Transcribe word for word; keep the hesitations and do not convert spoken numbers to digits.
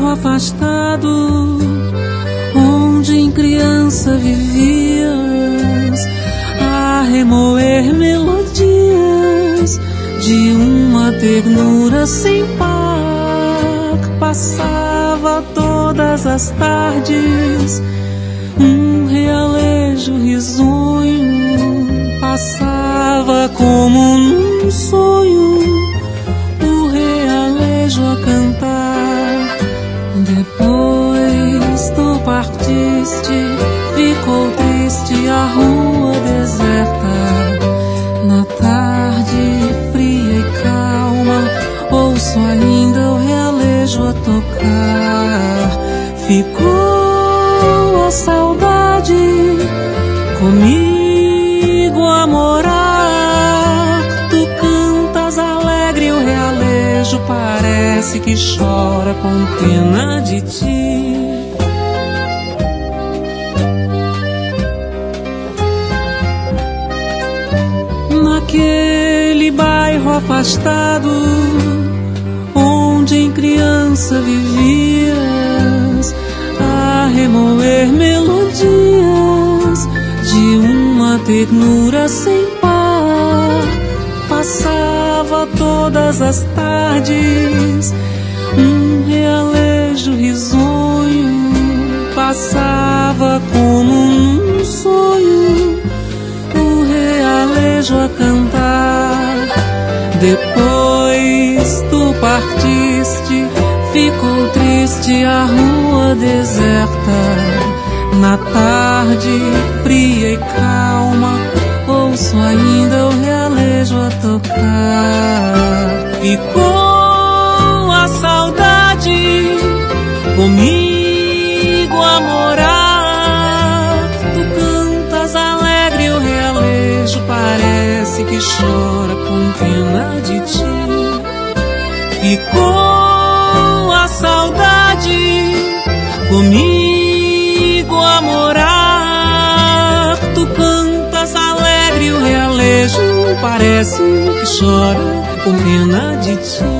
afastado, onde em criança vivias a remoer melodias de uma ternura sem par. Passava todas as tardes um realejo risonho, passava como num sonho o realejo a cantar. Depois tu partiste, ficou triste a rua deserta. Na tarde fria e calma, ouço ainda o realejo a tocar. Ficou a saudade comigo a morar. Tu cantas alegre, o realejo parece que chora com pena de ti. Naquele bairro afastado, onde em criança vivias a remoer melodias de uma ternura sem par. Passava todas as tardes um realejo risonho, passava como num sonho o realejo a cantar. Depois tu partiste, ficou triste a rua deserta. Na tarde fria e calma, ouço ainda o realejo a tocar. Ficou a saudade comigo a morar. Tu cantas alegre, o realejo parece que chora com pena de ti. Ficou a saudade comigo a morar. Tu cantas alegre, o realejo parece que chora com pena de ti.